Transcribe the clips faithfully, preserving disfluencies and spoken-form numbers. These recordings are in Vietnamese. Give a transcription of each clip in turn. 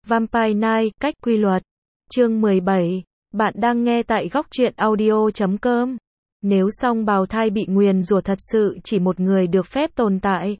Vampire Knight, cách quy luật. Chương mười bảy. Bạn đang nghe tại góc truyện audio chấm com. Nếu song bào thai bị nguyền rủa thật sự chỉ một người được phép tồn tại.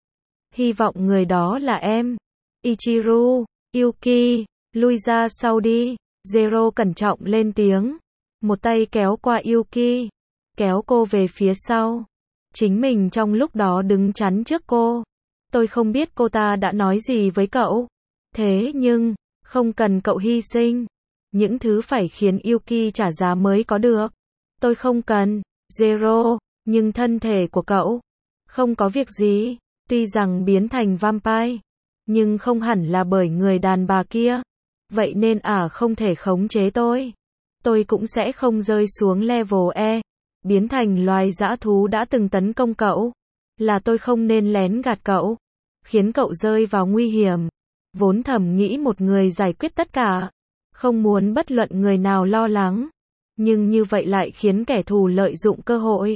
Hy vọng người đó là em. Ichiru, Yuki, lui ra sau đi. Zero cẩn trọng lên tiếng. Một tay kéo qua Yuki, kéo cô về phía sau. Chính mình trong lúc đó đứng chắn trước cô. Tôi không biết cô ta đã nói gì với cậu. Thế nhưng, không cần cậu hy sinh. Những thứ phải khiến Yuki trả giá mới có được. Tôi không cần, Zero, nhưng thân thể của cậu không có việc gì. Tuy rằng biến thành vampire, nhưng không hẳn là bởi người đàn bà kia. Vậy nên à không thể khống chế tôi. Tôi cũng sẽ không rơi xuống level E. Biến thành loài dã thú đã từng tấn công cậu. Là tôi không nên lén gạt cậu, khiến cậu rơi vào nguy hiểm. Vốn thầm nghĩ một người giải quyết tất cả, không muốn bất luận người nào lo lắng. Nhưng như vậy lại khiến kẻ thù lợi dụng cơ hội.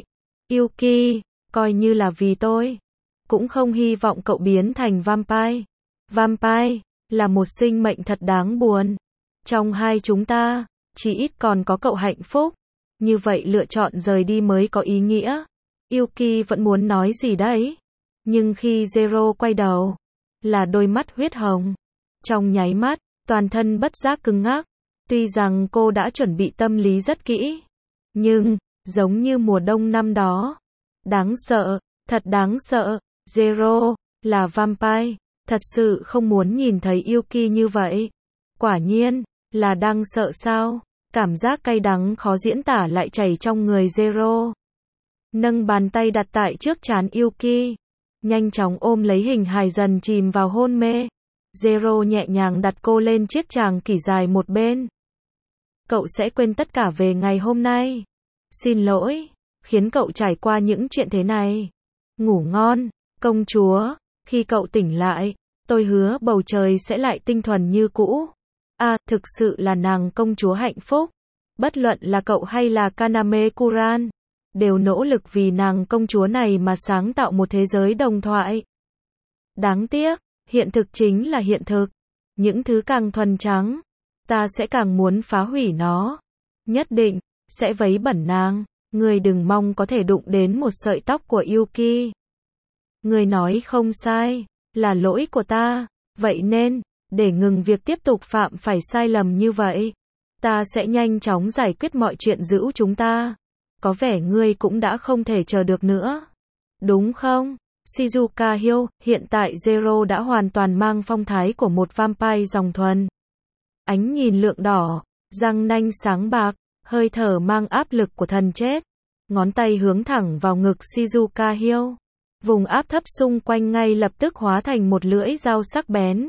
Yuki, coi như là vì tôi, cũng không hy vọng cậu biến thành vampire. Vampire là một sinh mệnh thật đáng buồn. Trong hai chúng ta, chỉ ít còn có cậu hạnh phúc. Như vậy lựa chọn rời đi mới có ý nghĩa. Yuki vẫn muốn nói gì đấy. Nhưng khi Zero quay đầu, là đôi mắt huyết hồng. Trong nháy mắt, toàn thân bất giác cứng ngắc. Tuy rằng cô đã chuẩn bị tâm lý rất kỹ. Nhưng, giống như mùa đông năm đó. Đáng sợ, thật đáng sợ. Zero, là vampire. Thật sự không muốn nhìn thấy Yuki như vậy. Quả nhiên, là đang sợ sao? Cảm giác cay đắng khó diễn tả lại chảy trong người Zero. Nâng bàn tay đặt tại trước trán Yuki. Nhanh chóng ôm lấy hình hài dần chìm vào hôn mê. Zero nhẹ nhàng đặt cô lên chiếc tràng kỷ dài một bên. Cậu sẽ quên tất cả về ngày hôm nay. Xin lỗi, khiến cậu trải qua những chuyện thế này. Ngủ ngon, công chúa. Khi cậu tỉnh lại, tôi hứa bầu trời sẽ lại tinh thuần như cũ. À, thực sự là nàng công chúa hạnh phúc. Bất luận là cậu hay là Kaname Kuran, đều nỗ lực vì nàng công chúa này mà sáng tạo một thế giới đồng thoại. Đáng tiếc, hiện thực chính là hiện thực. Những thứ càng thuần trắng, ta sẽ càng muốn phá hủy nó. Nhất định, sẽ vấy bẩn nàng. Người đừng mong có thể đụng đến một sợi tóc của Yuki. Người nói không sai, là lỗi của ta. Vậy nên, để ngừng việc tiếp tục phạm phải sai lầm như vậy, ta sẽ nhanh chóng giải quyết mọi chuyện giữ chúng ta. Có vẻ ngươi cũng đã không thể chờ được nữa. Đúng không? Shizuka Hill, hiện tại Zero đã hoàn toàn mang phong thái của một vampire dòng thuần. Ánh nhìn lượng đỏ, răng nanh sáng bạc, hơi thở mang áp lực của thần chết. Ngón tay hướng thẳng vào ngực Shizuka Hill. Vùng áp thấp xung quanh ngay lập tức hóa thành một lưỡi dao sắc bén.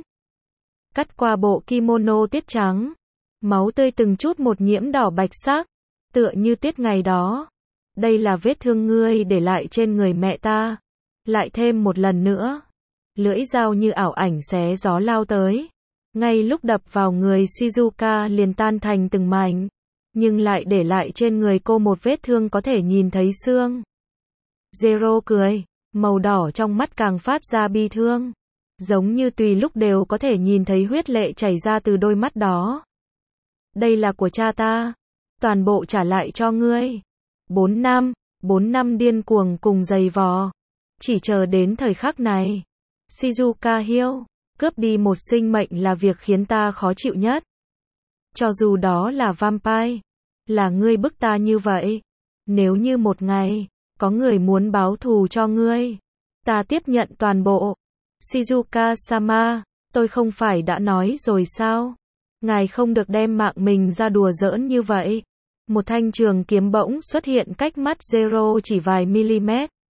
Cắt qua bộ kimono tiết trắng. Máu tươi từng chút một nhiễm đỏ bạch sắc. Tựa như tiết ngày đó. Đây là vết thương ngươi để lại trên người mẹ ta. Lại thêm một lần nữa. Lưỡi dao như ảo ảnh xé gió lao tới. Ngay lúc đập vào người Shizuka liền tan thành từng mảnh. Nhưng lại để lại trên người cô một vết thương có thể nhìn thấy xương. Zero cười. Màu đỏ trong mắt càng phát ra bi thương. Giống như tùy lúc đều có thể nhìn thấy huyết lệ chảy ra từ đôi mắt đó. Đây là của cha ta. Toàn bộ trả lại cho ngươi. Bốn năm, bốn năm điên cuồng cùng giày vò. Chỉ chờ đến thời khắc này. Shizuka Hill, cướp đi một sinh mệnh là việc khiến ta khó chịu nhất. Cho dù đó là vampire, là ngươi bức ta như vậy. Nếu như một ngày, có người muốn báo thù cho ngươi, ta tiếp nhận toàn bộ. Shizuka-sama, tôi không phải đã nói rồi sao? Ngài không được đem mạng mình ra đùa giỡn như vậy. Một thanh trường kiếm bỗng xuất hiện cách mắt Zero chỉ vài mm.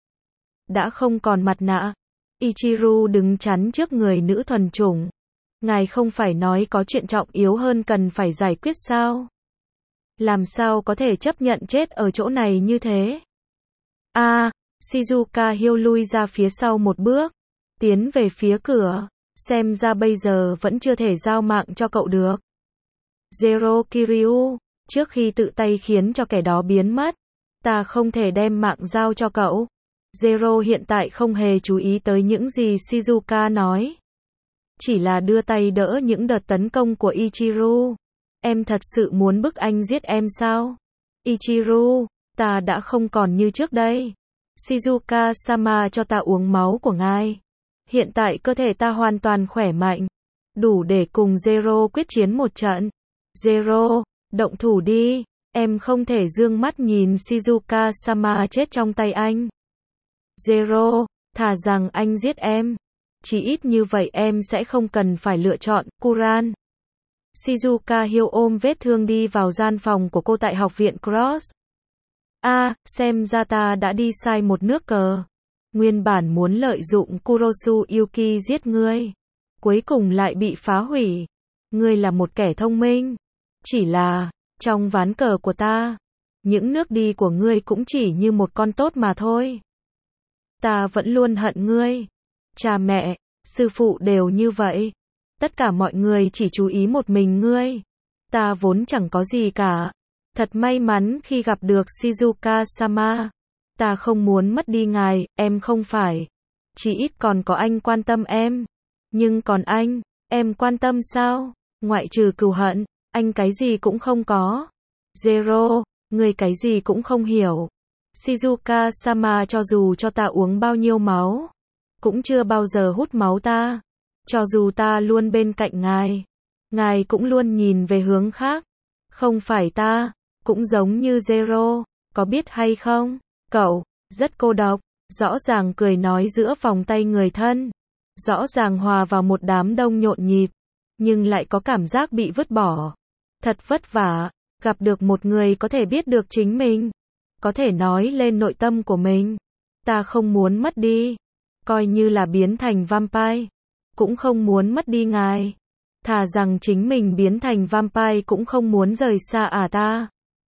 Đã không còn mặt nạ. Ichiru đứng chắn trước người nữ thuần chủng. Ngài không phải nói có chuyện trọng yếu hơn cần phải giải quyết sao? Làm sao có thể chấp nhận chết ở chỗ này như thế? À, Shizuka Hill lui ra phía sau một bước. Tiến về phía cửa. Xem ra bây giờ vẫn chưa thể giao mạng cho cậu được. Zero Kiryu, trước khi tự tay khiến cho kẻ đó biến mất, ta không thể đem mạng giao cho cậu. Zero hiện tại không hề chú ý tới những gì Shizuka nói. chỉ là đưa tay đỡ những đợt tấn công của Ichiru. Em thật sự muốn bức anh giết em sao? Ichiru, ta đã không còn như trước đây. Shizuka-sama cho ta uống máu của ngài. Hiện tại cơ thể ta hoàn toàn khỏe mạnh, đủ để cùng Zero quyết chiến một trận. Zero, động thủ đi, em không thể dương mắt nhìn Shizuka-sama chết trong tay anh. Zero, thà rằng anh giết em. Chỉ ít như vậy em sẽ không cần phải lựa chọn, Kuran. Shizuka Hiêu ôm vết thương đi vào gian phòng của cô tại học viện Cross. A, à, xem ra ta đã đi sai một nước cờ. Nguyên bản muốn lợi dụng Kurosu Yuki giết ngươi, cuối cùng lại bị phá hủy. Ngươi là một kẻ thông minh. Chỉ là, trong ván cờ của ta, những nước đi của ngươi cũng chỉ như một con tốt mà thôi. Ta vẫn luôn hận ngươi. Cha mẹ, sư phụ đều như vậy. Tất cả mọi người chỉ chú ý một mình ngươi. Ta vốn chẳng có gì cả. Thật may mắn khi gặp được Shizuka-sama. Ta không muốn mất đi ngài, em không phải. Chỉ ít còn có anh quan tâm em. Nhưng còn anh, em quan tâm sao? Ngoại trừ cừu hận, anh cái gì cũng không có. Zero, người cái gì cũng không hiểu. Shizuka-sama cho dù cho ta uống bao nhiêu máu, cũng chưa bao giờ hút máu ta. Cho dù ta luôn bên cạnh ngài, ngài cũng luôn nhìn về hướng khác. Không phải ta, cũng giống như Zero, có biết hay không? Cậu, rất cô độc, rõ ràng cười nói giữa vòng tay người thân. Rõ ràng hòa vào một đám đông nhộn nhịp, nhưng lại có cảm giác bị vứt bỏ. Thật vất vả, gặp được một người có thể biết được chính mình, có thể nói lên nội tâm của mình. Ta không muốn mất đi, coi như là biến thành vampire, cũng không muốn mất đi ngài. Thà rằng chính mình biến thành vampire cũng không muốn rời xa à ta.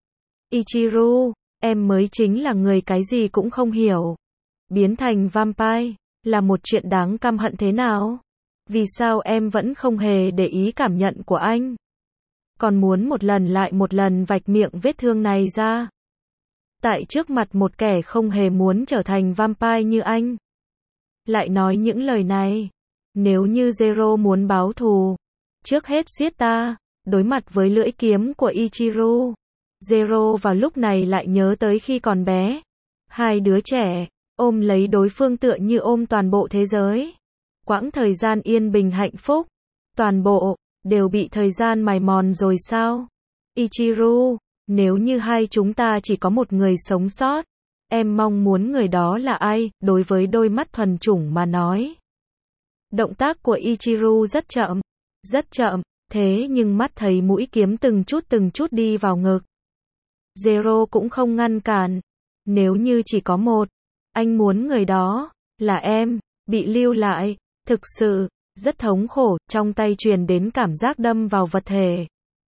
Ichiru, em mới chính là người cái gì cũng không hiểu. Biến thành vampire là một chuyện đáng căm hận thế nào? Vì sao em vẫn không hề để ý cảm nhận của anh? Còn muốn một lần lại một lần vạch miệng vết thương này ra. Tại trước mặt một kẻ không hề muốn trở thành vampire như anh. Lại nói những lời này. Nếu như Zero muốn báo thù, trước hết giết ta, đối mặt với lưỡi kiếm của Ichiru. Zero vào lúc này lại nhớ tới khi còn bé. Hai đứa trẻ, ôm lấy đối phương tựa như ôm toàn bộ thế giới. Quãng thời gian yên bình hạnh phúc, toàn bộ, đều bị thời gian mài mòn rồi sao? Ichiru, nếu như hai chúng ta chỉ có một người sống sót, em mong muốn người đó là ai? Đối với đôi mắt thuần chủng mà nói. Động tác của Ichiru rất chậm, rất chậm, thế nhưng mắt thấy mũi kiếm từng chút từng chút đi vào ngực. Zero cũng không ngăn cản. Nếu như chỉ có một, anh muốn người đó là em, bị lưu lại, thực sự rất thống khổ, trong tay truyền đến cảm giác đâm vào vật thể.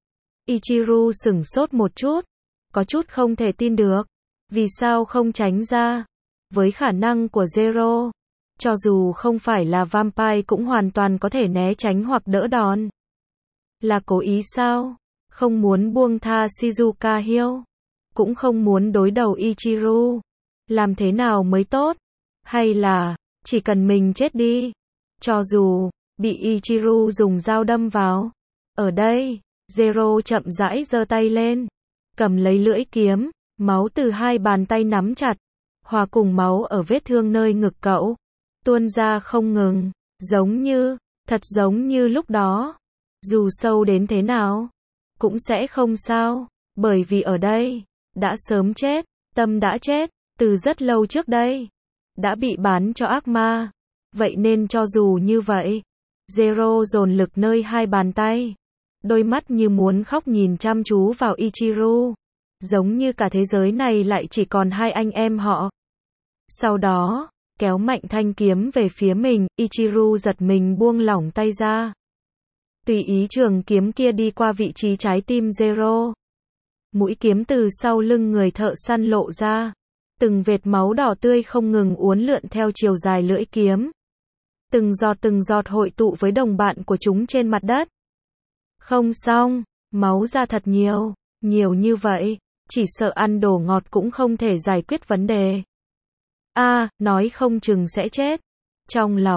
Ichiru sửng sốt một chút, có chút không thể tin được, vì sao không tránh ra? Với khả năng của Zero, cho dù không phải là vampire cũng hoàn toàn có thể né tránh hoặc đỡ đòn. Là cố ý sao? Không muốn buông tha Shizuka Hiêu, cũng không muốn đối đầu Ichiru. Làm thế nào mới tốt? Hay là, chỉ cần mình chết đi, cho dù bị Ichiru dùng dao đâm vào. Ở đây, Zero chậm rãi giơ tay lên, cầm lấy lưỡi kiếm, máu từ hai bàn tay nắm chặt, hòa cùng máu ở vết thương nơi ngực cậu, tuôn ra không ngừng, giống như, thật giống như lúc đó. Dù sâu đến thế nào, cũng sẽ không sao, bởi vì ở đây, đã sớm chết, tâm đã chết, từ rất lâu trước đây, đã bị bán cho ác ma. Vậy nên cho dù như vậy, Zero dồn lực nơi hai bàn tay, đôi mắt như muốn khóc nhìn chăm chú vào Ichiru, giống như cả thế giới này lại chỉ còn hai anh em họ. Sau đó, kéo mạnh thanh kiếm về phía mình, Ichiru giật mình buông lỏng tay ra. Tùy ý trường kiếm kia đi qua vị trí trái tim Zero. Mũi kiếm từ sau lưng người thợ săn lộ ra. Từng vệt máu đỏ tươi không ngừng uốn lượn theo chiều dài lưỡi kiếm. Từng giọt từng giọt hội tụ với đồng bạn của chúng trên mặt đất. Không xong, máu ra thật nhiều, nhiều như vậy, chỉ sợ ăn đồ ngọt cũng không thể giải quyết vấn đề. A, à, nói không chừng sẽ chết. Trong lòng,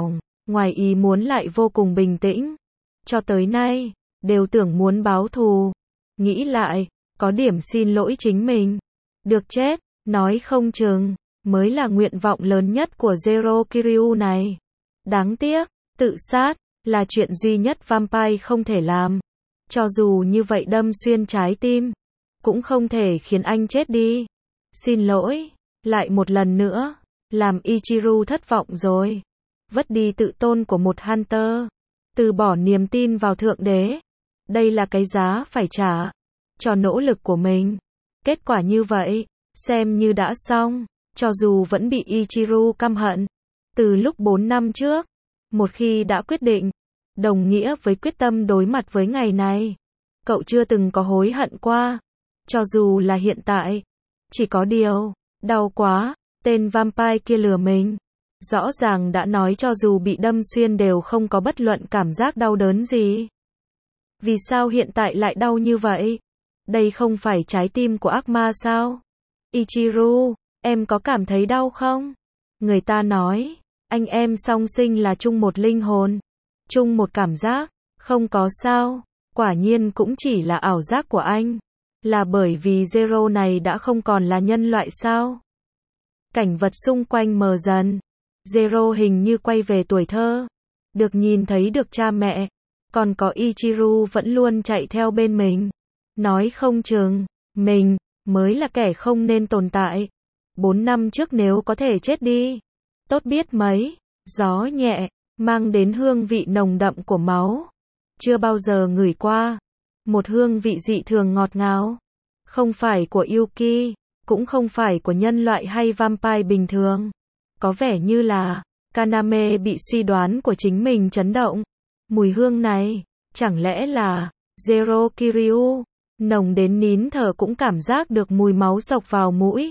ngoài ý muốn lại vô cùng bình tĩnh. Cho tới nay, đều tưởng muốn báo thù. Nghĩ lại, có điểm xin lỗi chính mình. Được chết, nói không chừng, mới là nguyện vọng lớn nhất của Zero Kiryu này. Đáng tiếc, tự sát, là chuyện duy nhất vampire không thể làm. Cho dù như vậy đâm xuyên trái tim, cũng không thể khiến anh chết đi. Xin lỗi, lại một lần nữa, làm Ichiru thất vọng rồi. Vất đi tự tôn của một Hunter, từ bỏ niềm tin vào Thượng Đế. Đây là cái giá phải trả cho nỗ lực của mình. Kết quả như vậy, xem như đã xong, cho dù vẫn bị Ichiru căm hận. Từ lúc bốn năm trước, một khi đã quyết định, đồng nghĩa với quyết tâm đối mặt với ngày này. Cậu chưa từng có hối hận qua, cho dù là hiện tại. Chỉ có điều, đau quá, tên vampire kia lừa mình. Rõ ràng đã nói cho dù bị đâm xuyên đều không có bất luận cảm giác đau đớn gì. Vì sao hiện tại lại đau như vậy? Đây không phải trái tim của ác ma sao? Ichiru, em có cảm thấy đau không? Người ta nói, anh em song sinh là chung một linh hồn, chung một cảm giác, không có sao. Quả nhiên cũng chỉ là ảo giác của anh. Là bởi vì Zero này đã không còn là nhân loại sao? Cảnh vật xung quanh mờ dần. Zero hình như quay về tuổi thơ. Được nhìn thấy được cha mẹ. Còn có Ichiru vẫn luôn chạy theo bên mình. Nói không chừng, mình, mới là kẻ không nên tồn tại. Bốn năm trước nếu có thể chết đi. Tốt biết mấy. Gió nhẹ, mang đến hương vị nồng đậm của máu. Chưa bao giờ ngửi qua. Một hương vị dị thường ngọt ngào. Không phải của Yuki, cũng không phải của nhân loại hay vampire bình thường. Có vẻ như là, Kaname bị suy đoán của chính mình chấn động. Mùi hương này, chẳng lẽ là, Zero Kiryu, nồng đến nín thở cũng cảm giác được mùi máu xộc vào mũi.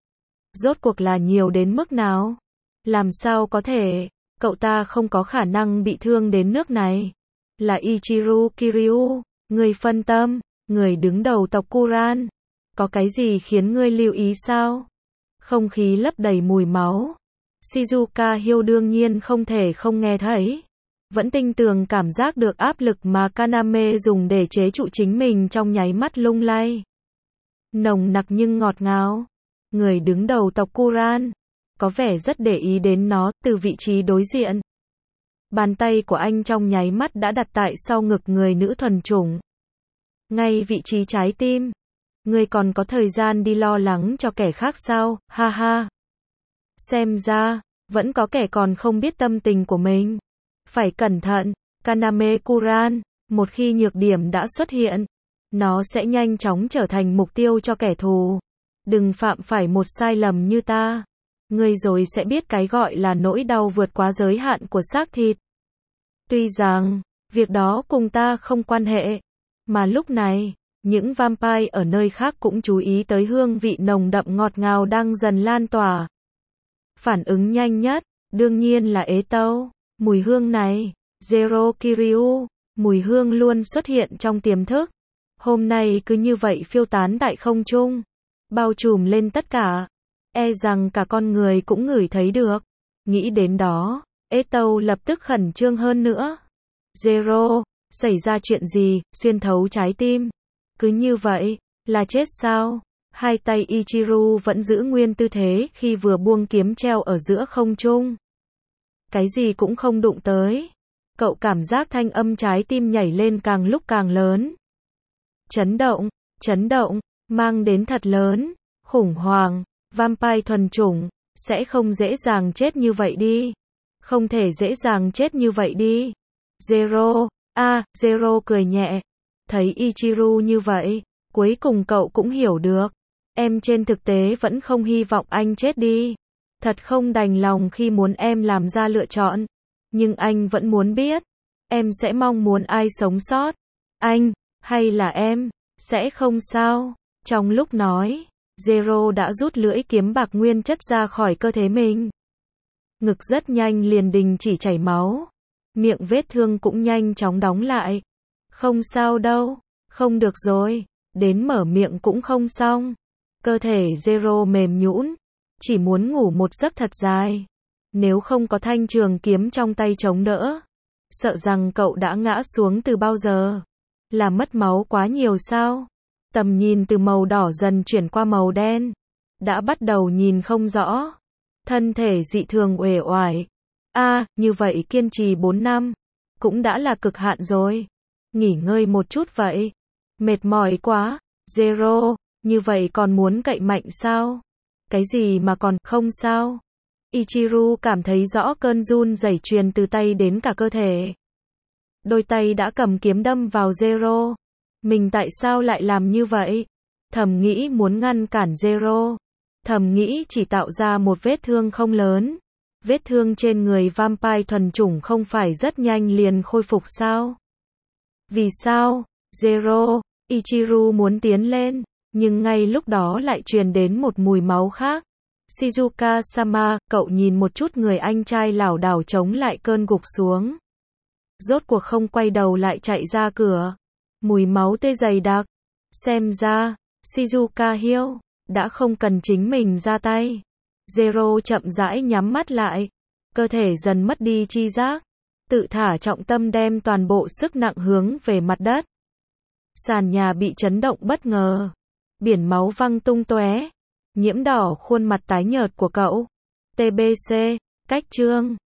Rốt cuộc là nhiều đến mức nào? Làm sao có thể, cậu ta không có khả năng bị thương đến nước này. Là Ichiru Kiryu, người phân tâm, người đứng đầu tộc Kuran. Có cái gì khiến ngươi lưu ý sao? Không khí lấp đầy mùi máu. Shizuka Hiêu đương nhiên không thể không nghe thấy. Vẫn tinh tường cảm giác được áp lực mà Kaname dùng để chế trụ chính mình trong nháy mắt lung lay. Nồng nặc nhưng ngọt ngào. Người đứng đầu tộc Kuran, có vẻ rất để ý đến nó, từ vị trí đối diện. Bàn tay của anh trong nháy mắt đã đặt tại sau ngực người nữ thuần chủng. Ngay vị trí trái tim. Ngươi còn có thời gian đi lo lắng cho kẻ khác sao, ha ha. Xem ra, vẫn có kẻ còn không biết tâm tình của mình. Phải cẩn thận, Kaname Kuran, một khi nhược điểm đã xuất hiện, nó sẽ nhanh chóng trở thành mục tiêu cho kẻ thù. Đừng phạm phải một sai lầm như ta. Ngươi rồi sẽ biết cái gọi là nỗi đau vượt quá giới hạn của xác thịt. Tuy rằng, việc đó cùng ta không quan hệ, mà lúc này, những vampire ở nơi khác cũng chú ý tới hương vị nồng đậm ngọt ngào đang dần lan tỏa. Phản ứng nhanh nhất, đương nhiên là ế tâu. Mùi hương này, Zero Kiryu, mùi hương luôn xuất hiện trong tiềm thức. Hôm nay cứ như vậy phiêu tán tại không trung, bao trùm lên tất cả. E rằng cả con người cũng ngửi thấy được. Nghĩ đến đó, ế tâu lập tức khẩn trương hơn nữa. Zero, xảy ra chuyện gì, xuyên thấu trái tim. Cứ như vậy, là chết sao? Hai tay Ichiru vẫn giữ nguyên tư thế khi vừa buông kiếm treo ở giữa không trung. Cái gì cũng không đụng tới. Cậu cảm giác thanh âm trái tim nhảy lên càng lúc càng lớn. Chấn động, chấn động, mang đến thật lớn, khủng hoảng, vampire thuần chủng, sẽ không dễ dàng chết như vậy đi. Không thể dễ dàng chết như vậy đi. Zero, a, à, Zero cười nhẹ. Thấy Ichiru như vậy, cuối cùng cậu cũng hiểu được. Em trên thực tế vẫn không hy vọng anh chết đi. Thật không đành lòng khi muốn em làm ra lựa chọn. Nhưng anh vẫn muốn biết. Em sẽ mong muốn ai sống sót. Anh, hay là em, sẽ không sao. Trong lúc nói, Zero đã rút lưỡi kiếm bạc nguyên chất ra khỏi cơ thể mình. Ngực rất nhanh liền đình chỉ chảy máu. Miệng vết thương cũng nhanh chóng đóng lại. Không sao đâu, không được rồi. Đến mở miệng cũng không xong. Cơ thể Zero mềm nhũn, chỉ muốn ngủ một giấc thật dài. Nếu không có thanh trường kiếm trong tay chống đỡ, sợ rằng cậu đã ngã xuống từ bao giờ. Là mất máu quá nhiều sao? Tầm nhìn từ màu đỏ dần chuyển qua màu đen. Đã bắt đầu nhìn không rõ. Thân thể dị thường uể oải. A, à, như vậy kiên trì bốn năm. Cũng đã là cực hạn rồi. Nghỉ ngơi một chút vậy. Mệt mỏi quá. Zero, như vậy còn muốn cậy mạnh sao? Cái gì mà còn không sao? Ichiru cảm thấy rõ cơn run rẩy truyền từ tay đến cả cơ thể. Đôi tay đã cầm kiếm đâm vào Zero. Mình tại sao lại làm như vậy? Thầm nghĩ muốn ngăn cản Zero. Thầm nghĩ chỉ tạo ra một vết thương không lớn. Vết thương trên người vampire thuần chủng không phải rất nhanh liền khôi phục sao? Vì sao? Zero, Ichiru muốn tiến lên, nhưng ngay lúc đó lại truyền đến một mùi máu khác. Shizuka-sama, cậu nhìn một chút người anh trai lảo đảo chống lại cơn gục xuống. Rốt cuộc không quay đầu lại chạy ra cửa. Mùi máu tê dày đặc. Xem ra, Shizuka hiểu, đã không cần chính mình ra tay. Zero chậm rãi nhắm mắt lại. Cơ thể dần mất đi chi giác. Tự thả trọng tâm đem toàn bộ sức nặng hướng về mặt đất. Sàn nhà bị chấn động bất ngờ. Biển máu văng tung tóe. Nhiễm đỏ khuôn mặt tái nhợt của cậu. tê bê xê, cách chương.